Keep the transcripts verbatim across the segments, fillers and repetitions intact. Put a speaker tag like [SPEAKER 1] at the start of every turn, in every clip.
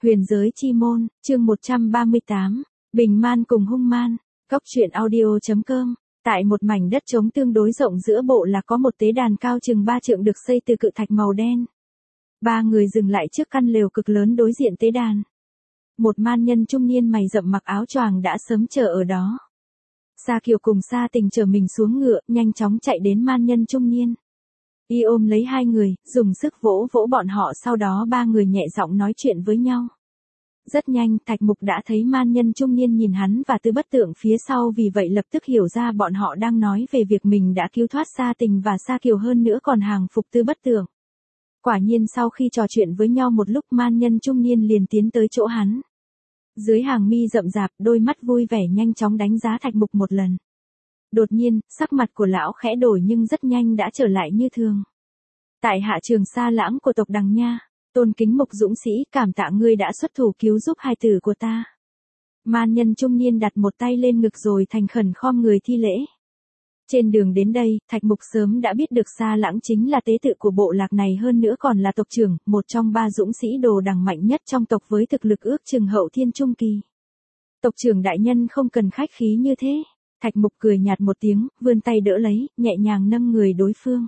[SPEAKER 1] Huyền giới chi môn, chương một trăm ba mươi tám, Bình Man cùng hung man, Cốc truyện audio.com. Tại một mảnh đất trống tương đối rộng giữa bộ lạc có một tế đàn cao chừng ba trượng được xây từ cự thạch màu đen. Ba người dừng lại trước căn lều cực lớn đối diện tế đàn. Một man nhân trung niên mày rậm mặc áo choàng đã sớm chờ ở đó. Sa Kiều cùng Sa Tình chở mình xuống ngựa, nhanh chóng chạy đến man nhân trung niên. Y ôm lấy hai người, dùng sức vỗ vỗ bọn họ, sau đó ba người nhẹ giọng nói chuyện với nhau. Rất nhanh, Thạch Mục đã thấy man nhân trung niên nhìn hắn và Tư Bất Tượng phía sau, vì vậy lập tức hiểu ra bọn họ đang nói về việc mình đã cứu thoát Sa Tình và Sa Kiều, hơn nữa còn hàng phục Tư Bất Tượng. Quả nhiên sau khi trò chuyện với nhau một lúc, man nhân trung niên liền tiến tới chỗ hắn. Dưới hàng mi rậm rạp, đôi mắt vui vẻ nhanh chóng đánh giá Thạch Mục một lần. Đột nhiên, sắc mặt của lão khẽ đổi nhưng rất nhanh đã trở lại như thường. Tại hạ Trường Sa Lãng của tộc Đằng Nha, tôn kính Mục dũng sĩ, cảm tạ ngươi đã xuất thủ cứu giúp hài tử của ta. Man nhân trung niên đặt một tay lên ngực rồi thành khẩn khom người thi lễ. Trên đường đến đây, Thạch Mục sớm đã biết được Sa Lãng chính là tế tự của bộ lạc này, hơn nữa còn là tộc trưởng, một trong ba dũng sĩ đồ đằng mạnh nhất trong tộc với thực lực ước chừng hậu thiên trung kỳ. Tộc trưởng đại nhân không cần khách khí như thế. Thạch Mục cười nhạt một tiếng, vươn tay đỡ lấy, nhẹ nhàng nâng người đối phương.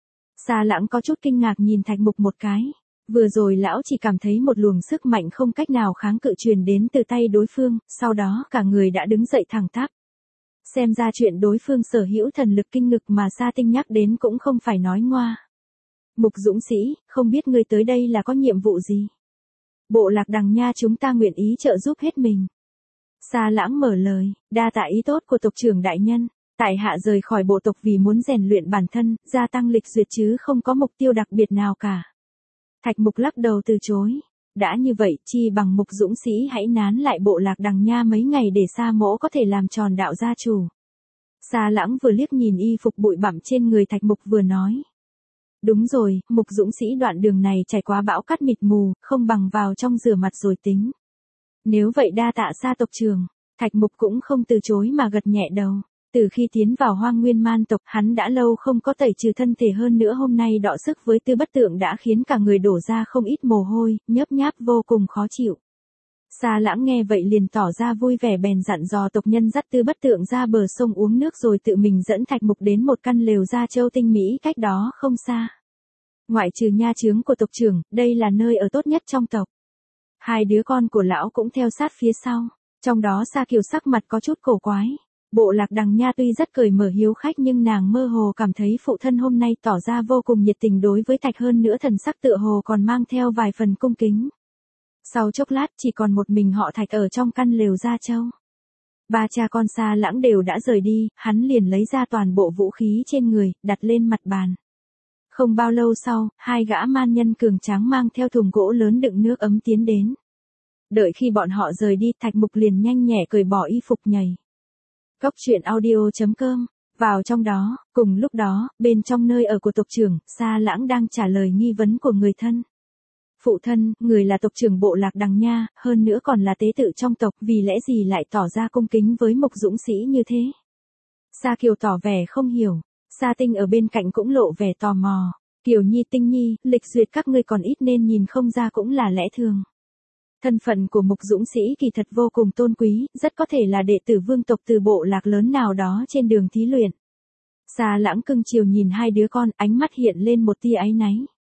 [SPEAKER 1] Sa Lãng có chút kinh ngạc nhìn Thạch Mục một cái. Vừa rồi lão chỉ cảm thấy một luồng sức mạnh không cách nào kháng cự truyền đến từ tay đối phương, sau đó cả người đã đứng dậy thẳng tắp. Xem ra chuyện đối phương sở hữu thần lực kinh ngực mà Sa Tinh nhắc đến cũng không phải nói ngoa. Mục dũng sĩ, không biết ngươi tới đây là có nhiệm vụ gì? Bộ lạc Đằng Nha chúng ta nguyện ý trợ giúp hết mình. Sa Lãng mở lời, đa tạ ý tốt của tộc trưởng đại nhân. Tại hạ rời khỏi bộ tộc vì muốn rèn luyện bản thân, gia tăng lịch duyệt chứ không có mục tiêu đặc biệt nào cả. Thạch Mục lắc đầu từ chối. Đã như vậy, chi bằng Mục dũng sĩ hãy nán lại bộ lạc Đằng Nha mấy ngày để Sa mỗ có thể làm tròn đạo gia chủ. Sa Lãng vừa liếc nhìn y phục bụi bặm trên người Thạch Mục vừa nói. Đúng rồi, Mục dũng sĩ đoạn đường này trải qua bão cát mịt mù, không bằng vào trong rửa mặt rồi tính. Nếu vậy đa tạ Sa tộc trưởng. Thạch Mục cũng không từ chối mà gật nhẹ đầu. Từ khi tiến vào Hoang Nguyên Man tộc, hắn đã lâu không có tẩy trừ thân thể, hơn nữa hôm nay đọ sức với Tư Bất Tượng đã khiến cả người đổ ra không ít mồ hôi, nhớp nháp vô cùng khó chịu. Sa Lãng nghe vậy liền tỏ ra vui vẻ, bèn dặn dò tộc nhân dắt Tư Bất Tượng ra bờ sông uống nước rồi tự mình dẫn Thạch Mục đến một căn lều gia châu tinh mỹ cách đó không xa. Ngoại trừ nha chướng của tộc trưởng, đây là nơi ở tốt nhất trong tộc. Hai đứa con của lão cũng theo sát phía sau, trong đó Sa Kiều sắc mặt có chút cổ quái. Bộ lạc Đằng Nha tuy rất cởi mở hiếu khách nhưng nàng mơ hồ cảm thấy phụ thân hôm nay tỏ ra vô cùng nhiệt tình đối với Thạch, hơn nữa thần sắc tựa hồ còn mang theo vài phần cung kính. Sau chốc lát chỉ còn một mình họ Thạch ở trong căn lều gia châu. Ba cha con Sa Lãng đều đã rời đi, hắn liền lấy ra toàn bộ vũ khí trên người, đặt lên mặt bàn. Không bao lâu sau, hai gã man nhân cường tráng mang theo thùng gỗ lớn đựng nước ấm tiến đến. Đợi khi bọn họ rời đi, Thạch Mục liền nhanh nhẹ cởi bỏ y phục nhảy. Cốc truyện audio.com. Vào trong đó, cùng lúc đó, bên trong nơi ở của tộc trưởng, Sa Lãng đang trả lời nghi vấn của người thân. Phụ thân, người là tộc trưởng bộ lạc Đằng Nha, hơn nữa còn là tế tự trong tộc, vì lẽ gì lại tỏ ra cung kính với Mục dũng sĩ như thế? Sa Kiều tỏ vẻ không hiểu. Sa Tinh ở bên cạnh cũng lộ vẻ tò mò. Kiều Nhi, Tinh Nhi, lịch duyệt các ngươi còn ít nên nhìn không ra cũng là lẽ thường. Thân phận của Mục dũng sĩ kỳ thật vô cùng tôn quý, rất có thể là đệ tử vương tộc từ bộ lạc lớn nào đó trên đường thí luyện. Sa Lãng cưng chiều nhìn hai đứa con, ánh mắt hiện lên một tia áy náy.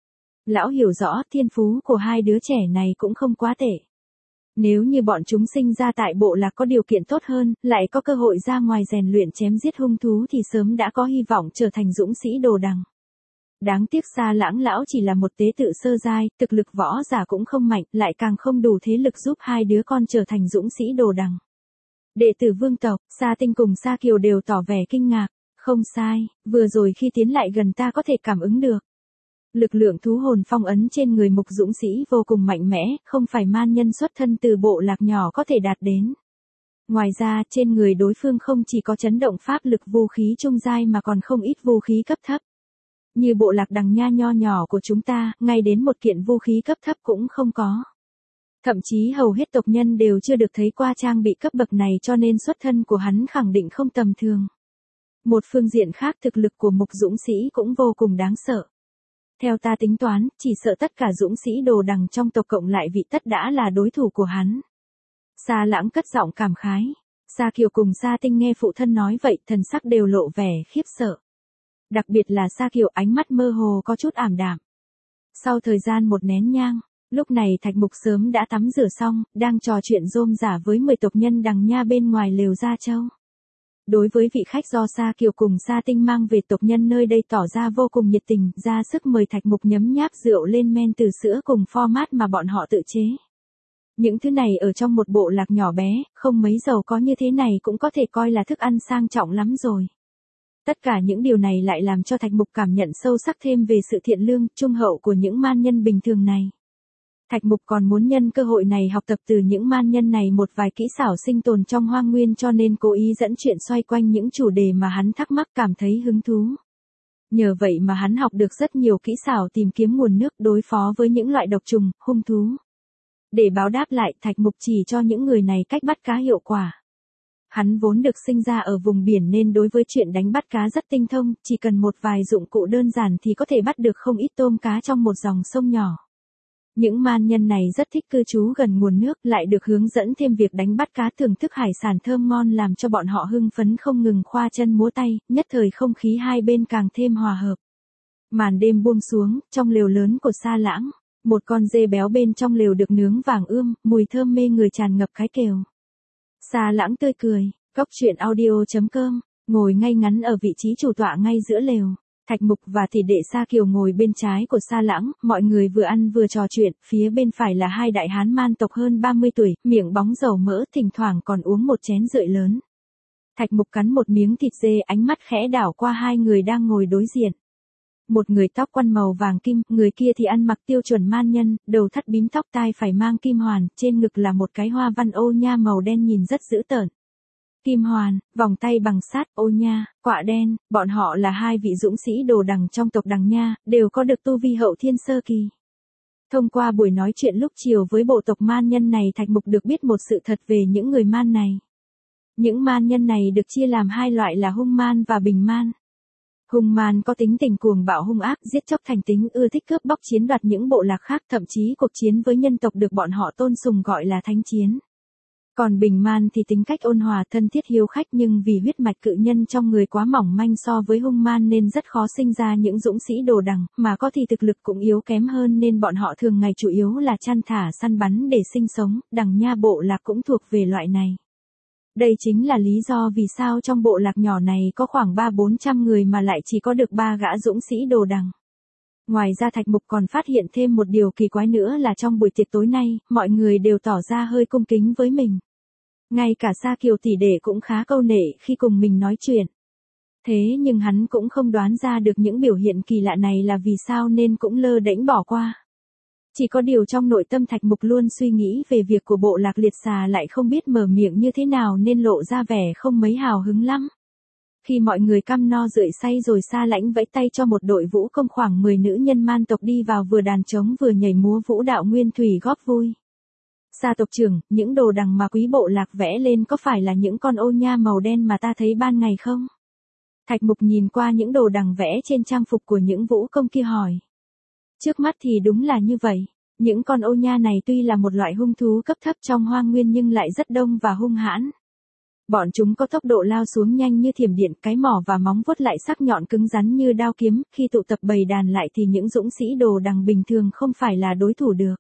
[SPEAKER 1] Lão hiểu rõ thiên phú của hai đứa trẻ này cũng không quá tệ. Nếu như bọn chúng sinh ra tại bộ lạc có điều kiện tốt hơn, lại có cơ hội ra ngoài rèn luyện chém giết hung thú thì sớm đã có hy vọng trở thành dũng sĩ đồ đằng. Đáng tiếc Sa Lãng lão chỉ là một tế tự sơ giai, thực lực võ giả cũng không mạnh, lại càng không đủ thế lực giúp hai đứa con trở thành dũng sĩ đồ đằng. Đệ tử vương tộc, Sa Tinh cùng Sa Kiều đều tỏ vẻ kinh ngạc. Không sai, vừa rồi khi tiến lại gần ta có thể cảm ứng được. Lực lượng thú hồn phong ấn trên người Mục dũng sĩ vô cùng mạnh mẽ, không phải man nhân xuất thân từ bộ lạc nhỏ có thể đạt đến. Ngoài ra, trên người đối phương không chỉ có chấn động pháp lực vũ khí trung giai mà còn không ít vũ khí cấp thấp. Như bộ lạc Đằng Nha nho nhỏ của chúng ta, ngay đến một kiện vũ khí cấp thấp cũng không có. Thậm chí hầu hết tộc nhân đều chưa được thấy qua trang bị cấp bậc này, cho nên xuất thân của hắn khẳng định không tầm thường. Một phương diện khác, thực lực của Mục dũng sĩ cũng vô cùng đáng sợ. Theo ta tính toán, chỉ sợ tất cả dũng sĩ đồ đằng trong tộc cộng lại vị tất đã là đối thủ của hắn. Sa Lãng cất giọng cảm khái. Sa Kiều cùng Sa Tinh nghe phụ thân nói vậy, thần sắc đều lộ vẻ khiếp sợ. Đặc biệt là Sa Kiều, ánh mắt mơ hồ có chút ảm đạm. Sau thời gian một nén nhang, lúc này Thạch Mục sớm đã tắm rửa xong, đang trò chuyện rôm rả với mười tộc nhân đằng nha bên ngoài lều Gia Châu. Đối với vị khách do Sa Kiều cùng Sa Tinh mang về, tộc nhân nơi đây tỏ ra vô cùng nhiệt tình, ra sức mời Thạch Mục nhấm nháp rượu lên men từ sữa cùng format mà bọn họ tự chế. Những thứ này ở trong một bộ lạc nhỏ bé, không mấy giàu có như thế này cũng có thể coi là thức ăn sang trọng lắm rồi. Tất cả những điều này lại làm cho Thạch Mục cảm nhận sâu sắc thêm về sự thiện lương, trung hậu của những man nhân bình thường này. Thạch Mục còn muốn nhân cơ hội này học tập từ những man nhân này một vài kỹ xảo sinh tồn trong hoang nguyên, cho nên cố ý dẫn chuyện xoay quanh những chủ đề mà hắn thắc mắc, cảm thấy hứng thú. Nhờ vậy mà hắn học được rất nhiều kỹ xảo tìm kiếm nguồn nước, đối phó với những loại độc trùng, hung thú. Để báo đáp lại, Thạch Mục chỉ cho những người này cách bắt cá hiệu quả. Hắn vốn được sinh ra ở vùng biển nên đối với chuyện đánh bắt cá rất tinh thông, chỉ cần một vài dụng cụ đơn giản thì có thể bắt được không ít tôm cá trong một dòng sông nhỏ. Những man nhân này rất thích cư trú gần nguồn nước, lại được hướng dẫn thêm việc đánh bắt cá, thưởng thức hải sản thơm ngon làm cho bọn họ hưng phấn không ngừng khoa chân múa tay, nhất thời không khí hai bên càng thêm hòa hợp. Màn đêm buông xuống, trong lều lớn của Sa Lãng, một con dê béo bên trong lều được nướng vàng ươm, mùi thơm mê người tràn ngập cái kèo. Sa Lãng tươi cười, Cốc Truyện Audio chấm com, ngồi ngay ngắn ở vị trí chủ tọa ngay giữa lều. Thạch Mục và tỷ đệ Sa Kiều ngồi bên trái của Sa Lãng, mọi người vừa ăn vừa trò chuyện, phía bên phải là hai đại hán man tộc hơn ba mươi tuổi, miệng bóng dầu mỡ, thỉnh thoảng còn uống một chén rượu lớn. Thạch Mục cắn một miếng thịt dê, ánh mắt khẽ đảo qua hai người đang ngồi đối diện. Một người tóc quăn màu vàng kim, người kia thì ăn mặc tiêu chuẩn man nhân, đầu thắt bím tóc, tai phải mang kim hoàn, trên ngực là một cái hoa văn ô nha màu đen nhìn rất dữ tợn. Kim hoàn, vòng tay bằng sắt, ô nha, quạ đen, bọn họ là hai vị dũng sĩ đồ đằng trong tộc Đằng Nha, đều có được tu vi hậu thiên sơ kỳ. Thông qua buổi nói chuyện lúc chiều với bộ tộc man nhân này, Thạch Mục được biết một sự thật về những người man này. Những man nhân này được chia làm hai loại là hung man và bình man. Hung man có tính tình cuồng bạo hung ác, giết chóc thành tính, ưa thích cướp bóc chiếm đoạt những bộ lạc khác, thậm chí cuộc chiến với nhân tộc được bọn họ tôn sùng gọi là thánh chiến. Còn bình man thì tính cách ôn hòa, thân thiết, hiếu khách, nhưng vì huyết mạch cự nhân trong người quá mỏng manh so với hung man nên rất khó sinh ra những dũng sĩ đồ đằng, mà có thì thực lực cũng yếu kém hơn nên bọn họ thường ngày chủ yếu là chăn thả săn bắn để sinh sống, Đằng Nha bộ lạc cũng thuộc về loại này. Đây chính là lý do vì sao trong bộ lạc nhỏ này có khoảng ba bốn trăm người mà lại chỉ có được ba gã dũng sĩ đồ đằng. Ngoài ra Thạch Mục còn phát hiện thêm một điều kỳ quái nữa là trong buổi tiệc tối nay, mọi người đều tỏ ra hơi cung kính với mình. Ngay cả Sa Kiều tỷ đệ cũng khá câu nể khi cùng mình nói chuyện. Thế nhưng hắn cũng không đoán ra được những biểu hiện kỳ lạ này là vì sao nên cũng lơ đễnh bỏ qua. Chỉ có điều trong nội tâm Thạch Mục luôn suy nghĩ về việc của bộ lạc liệt xà lại không biết mở miệng như thế nào nên lộ ra vẻ không mấy hào hứng lắm. Khi mọi người căm no rượi say rồi, Sa Lãnh vẫy tay cho một đội vũ công khoảng mười nữ nhân man tộc đi vào, vừa đàn trống vừa nhảy múa vũ đạo nguyên thủy góp vui. Sa tộc trưởng, những đồ đằng mà quý bộ lạc vẽ lên có phải là những con ô nha màu đen mà ta thấy ban ngày không? Thạch Mục nhìn qua những đồ đằng vẽ trên trang phục của những vũ công kia hỏi. Trước mắt thì đúng là như vậy. Những con ô nha này tuy là một loại hung thú cấp thấp trong hoang nguyên nhưng lại rất đông và hung hãn. Bọn chúng có tốc độ lao xuống nhanh như thiểm điện, cái mỏ và móng vuốt lại sắc nhọn cứng rắn như đao kiếm, khi tụ tập bầy đàn lại thì những dũng sĩ đồ đằng bình thường không phải là đối thủ được.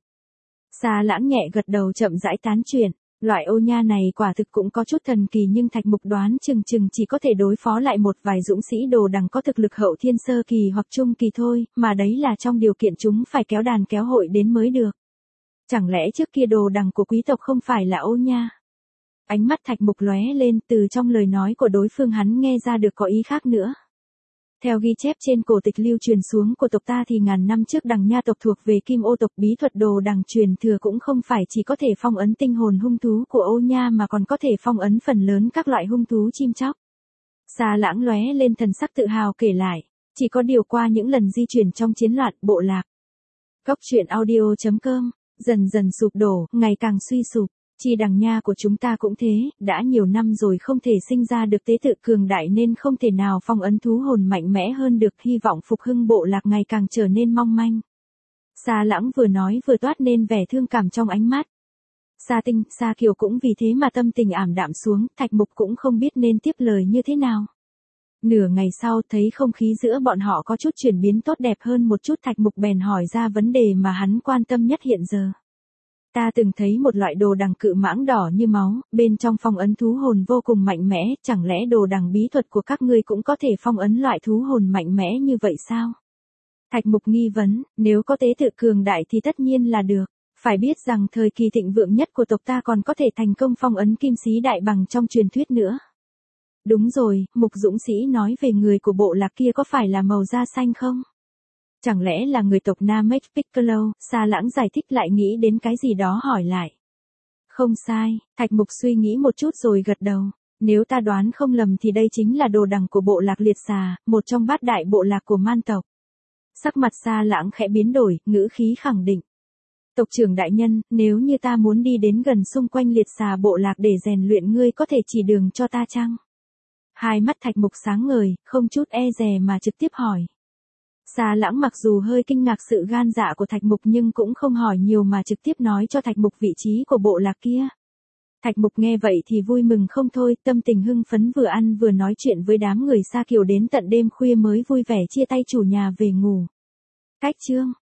[SPEAKER 1] Sa Lãng nhẹ gật đầu chậm rãi tán chuyện, loại ô nha này quả thực cũng có chút thần kỳ nhưng Thạch Mục đoán chừng chừng chỉ có thể đối phó lại một vài dũng sĩ đồ đằng có thực lực hậu thiên sơ kỳ hoặc trung kỳ thôi, mà đấy là trong điều kiện chúng phải kéo đàn kéo hội đến mới được. Chẳng lẽ trước kia đồ đằng của quý tộc không phải là ô nha? Ánh mắt Thạch Mục lóe lên, từ trong lời nói của đối phương hắn nghe ra được có ý khác nữa. Theo ghi chép trên cổ tịch lưu truyền xuống của tộc ta thì ngàn năm trước Đằng Nha tộc thuộc về Kim Ô tộc, bí thuật đồ đằng truyền thừa cũng không phải chỉ có thể phong ấn tinh hồn hung thú của ô nha mà còn có thể phong ấn phần lớn các loại hung thú chim chóc. Sa Lãng lóe lên thần sắc tự hào kể lại, chỉ có điều qua những lần di chuyển trong chiến loạn, bộ lạc Cốc Truyện Audio chấm com dần dần sụp đổ, ngày càng suy sụp. Chi đằng nha của chúng ta cũng thế, đã nhiều năm rồi không thể sinh ra được tế tự cường đại nên không thể nào phong ấn thú hồn mạnh mẽ hơn được, hy vọng phục hưng bộ lạc ngày càng trở nên mong manh. Sa Lãng vừa nói vừa toát nên vẻ thương cảm trong ánh mắt. Sa Tinh, Sa Kiều cũng vì thế mà tâm tình ảm đạm xuống, Thạch Mục cũng không biết nên tiếp lời như thế nào. Nửa ngày sau thấy không khí giữa bọn họ có chút chuyển biến tốt đẹp hơn một chút, Thạch Mục bèn hỏi ra vấn đề mà hắn quan tâm nhất hiện giờ. Ta từng thấy một loại đồ đằng cự mãng đỏ như máu, bên trong phong ấn thú hồn vô cùng mạnh mẽ, chẳng lẽ đồ đằng bí thuật của các ngươi cũng có thể phong ấn loại thú hồn mạnh mẽ như vậy sao? Thạch Mục nghi vấn, nếu có tế tự cường đại thì tất nhiên là được. Phải biết rằng thời kỳ thịnh vượng nhất của tộc ta còn có thể thành công phong ấn kim sĩ đại bằng trong truyền thuyết nữa. Đúng rồi, Mục Dũng Sĩ nói về người của bộ lạc kia có phải là màu da xanh không? Chẳng lẽ là người tộc Namek Piccolo? Sa Lãng giải thích lại nghĩ đến cái gì đó hỏi lại. Không sai, Thạch Mục suy nghĩ một chút rồi gật đầu. Nếu ta đoán không lầm thì đây chính là đồ đằng của bộ lạc liệt xà, một trong bát đại bộ lạc của man tộc. Sắc mặt Sa Lãng khẽ biến đổi, ngữ khí khẳng định. Tộc trưởng đại nhân, nếu như ta muốn đi đến gần xung quanh liệt xà bộ lạc để rèn luyện, ngươi có thể chỉ đường cho ta chăng? Hai mắt Thạch Mục sáng ngời, không chút e dè mà trực tiếp hỏi. Sa Lãng mặc dù hơi kinh ngạc sự gan dạ của Thạch Mục nhưng cũng không hỏi nhiều mà trực tiếp nói cho Thạch Mục vị trí của bộ lạc kia. Thạch Mục nghe vậy thì vui mừng không thôi, tâm tình hưng phấn, vừa ăn vừa nói chuyện với đám người Sa Kiều đến tận đêm khuya mới vui vẻ chia tay chủ nhà về ngủ. Cách chương